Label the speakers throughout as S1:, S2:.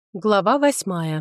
S1: Глава 8.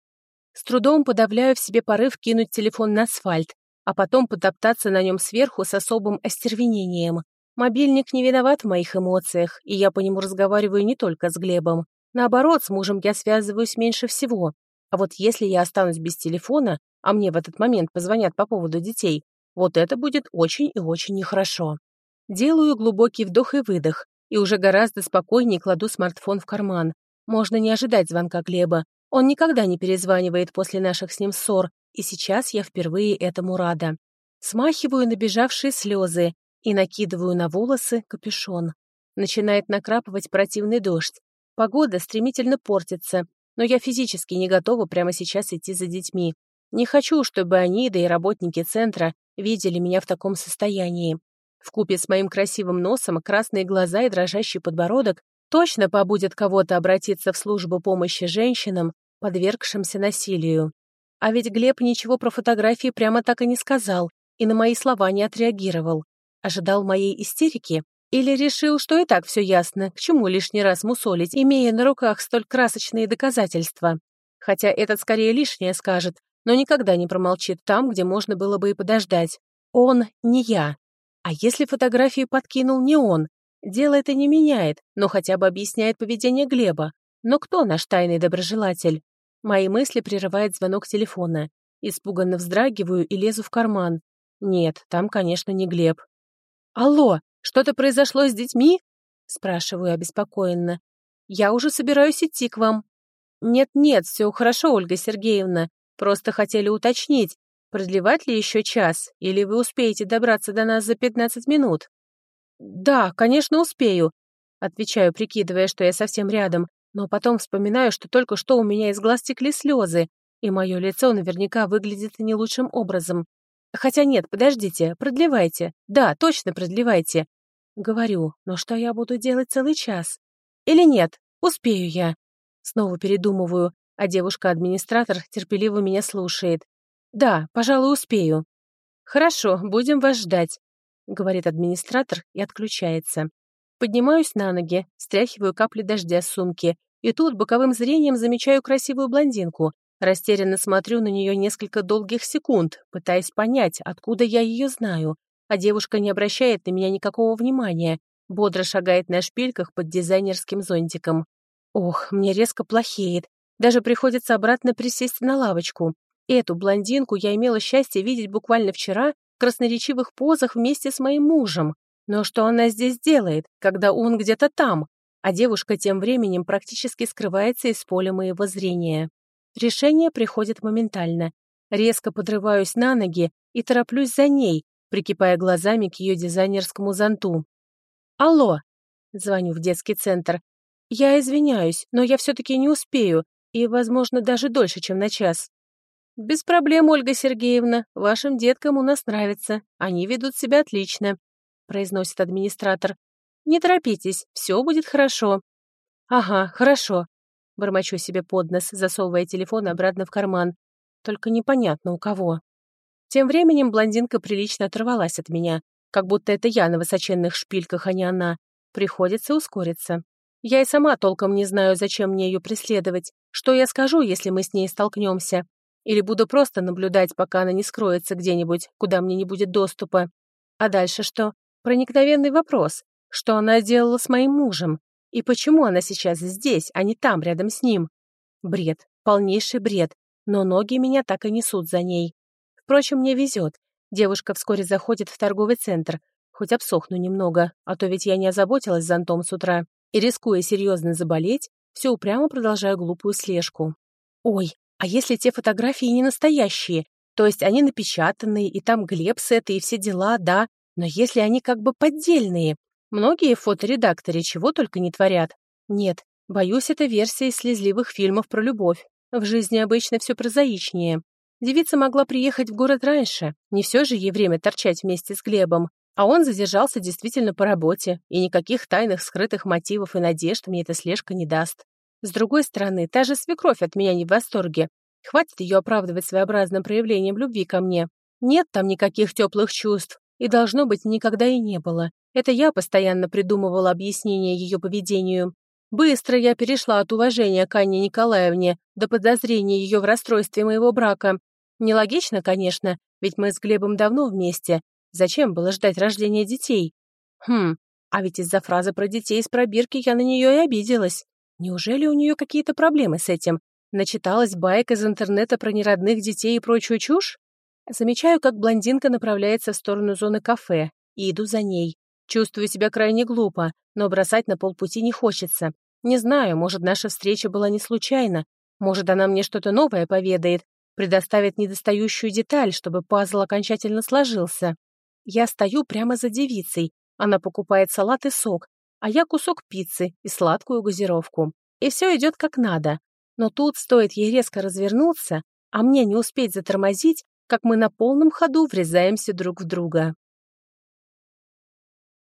S1: С трудом подавляю в себе порыв кинуть телефон на асфальт, а потом потоптаться на нем сверху с особым остервенением. Мобильник не виноват в моих эмоциях, и я по нему разговариваю не только с Глебом. Наоборот, с мужем я связываюсь меньше всего. А вот если я останусь без телефона, а мне в этот момент позвонят по поводу детей, вот это будет очень и очень нехорошо. Делаю глубокий вдох и выдох, и уже гораздо спокойнее кладу смартфон в карман. Можно не ожидать звонка Глеба. Он никогда не перезванивает после наших с ним ссор, и сейчас я впервые этому рада. Смахиваю набежавшие слезы и накидываю на волосы капюшон. Начинает накрапывать противный дождь. Погода стремительно портится, но я физически не готова прямо сейчас идти за детьми. Не хочу, чтобы они, да и работники центра, видели меня в таком состоянии. Вкупе с моим красивым носом, красные глаза и дрожащий подбородок точно побудет кого-то обратиться в службу помощи женщинам, подвергшимся насилию. А ведь Глеб ничего про фотографии прямо так и не сказал и на мои слова не отреагировал. Ожидал моей истерики? Или решил, что и так все ясно, к чему лишний раз мусолить, имея на руках столь красочные доказательства? Хотя этот скорее лишнее скажет, но никогда не промолчит там, где можно было бы и подождать. Он не я. А если фотографии подкинул не он? Дело это не меняет, но хотя бы объясняет поведение Глеба. Но кто наш тайный доброжелатель? Мои мысли прерывает звонок телефона. Испуганно вздрагиваю и лезу в карман. Нет, там, конечно, не Глеб. «Алло, что-то произошло с детьми?» Спрашиваю обеспокоенно. «Я уже собираюсь идти к вам». «Нет-нет, все хорошо, Ольга Сергеевна. Просто хотели уточнить, продлевать ли еще час, или вы успеете добраться до нас за 15 минут?» «Да, конечно, успею», — отвечаю, прикидывая, что я совсем рядом, но потом вспоминаю, что только что у меня из глаз текли слезы, и мое лицо наверняка выглядит не лучшим образом. Хотя нет, подождите, продлевайте. Да, точно продлевайте. Говорю, но что я буду делать целый час? Или нет, успею я. Снова передумываю, а девушка-администратор терпеливо меня слушает. Да, пожалуй, успею. Хорошо, будем вас ждать, говорит администратор и отключается. Поднимаюсь на ноги, стряхиваю капли дождя с сумки, и тут боковым зрением замечаю красивую блондинку. Растерянно смотрю на нее несколько долгих секунд, пытаясь понять, откуда я ее знаю, а девушка не обращает на меня никакого внимания, бодро шагает на шпильках под дизайнерским зонтиком. Ох, мне резко плохеет, даже приходится обратно присесть на лавочку. Эту блондинку я имела счастье видеть буквально вчера в красноречивых позах вместе с моим мужем. Но что она здесь делает, когда он где-то там, а девушка тем временем практически скрывается из поля моего зрения? Решение приходит моментально. Резко подрываюсь на ноги и тороплюсь за ней, прикипая глазами к ее дизайнерскому зонту. «Алло!» — звоню в детский центр. «Я извиняюсь, но я все-таки не успею, и, возможно, даже дольше, чем на час». «Без проблем, Ольга Сергеевна, вашим деткам у нас нравится, они ведут себя отлично», — произносит администратор. «Не торопитесь, все будет хорошо». «Ага, хорошо», — бормочу себе под нос, засовывая телефон обратно в карман. Только непонятно у кого. Тем временем блондинка прилично оторвалась от меня, как будто это я на высоченных шпильках, а не она. Приходится ускориться. Я и сама толком не знаю, зачем мне ее преследовать. Что я скажу, если мы с ней столкнемся? Или буду просто наблюдать, пока она не скроется где-нибудь, куда мне не будет доступа? А дальше что? Проникновенный вопрос. Что она делала с моим мужем? И почему она сейчас здесь, а не там, рядом с ним? Бред, полнейший бред, но ноги меня так и несут за ней. Впрочем, мне везет. Девушка вскоре заходит в торговый центр. Хоть обсохну немного, а то ведь я не озаботилась зонтом с утра. И, рискуя серьезно заболеть, все упрямо продолжаю глупую слежку. Ой, а если те фотографии не настоящие? То есть они напечатанные, и там Глеб с этой, и все дела, да, но если они как бы поддельные? Многие в фоторедакторе чего только не творят. Нет, боюсь, это версия из слезливых фильмов про любовь. В жизни обычно все прозаичнее. Девица могла приехать в город раньше, не все же ей время торчать вместе с Глебом. А он задержался действительно по работе, и никаких тайных скрытых мотивов и надежд мне эта слежка не даст. С другой стороны, та же свекровь от меня не в восторге. Хватит ее оправдывать своеобразным проявлением любви ко мне. Нет там никаких теплых чувств, и, должно быть, никогда и не было. Это я постоянно придумывала объяснение ее поведению. Быстро я перешла от уважения к Анне Николаевне до подозрения ее в расстройстве моего брака. Нелогично, конечно, ведь мы с Глебом давно вместе. Зачем было ждать рождения детей? А ведь из-за фразы про детей из пробирки я на нее и обиделась. Неужели у нее какие-то проблемы с этим? Начиталась баек из интернета про неродных детей и прочую чушь? Замечаю, как блондинка направляется в сторону зоны кафе, и иду за ней. Чувствую себя крайне глупо, но бросать на полпути не хочется. Не знаю, может, наша встреча была не случайна. Может, она мне что-то новое поведает, предоставит недостающую деталь, чтобы пазл окончательно сложился. Я стою прямо за девицей. Она покупает салат и сок, а я кусок пиццы и сладкую газировку. И все идет как надо. Но тут стоит ей резко развернуться, а мне не успеть затормозить, как мы на полном ходу врезаемся друг в друга.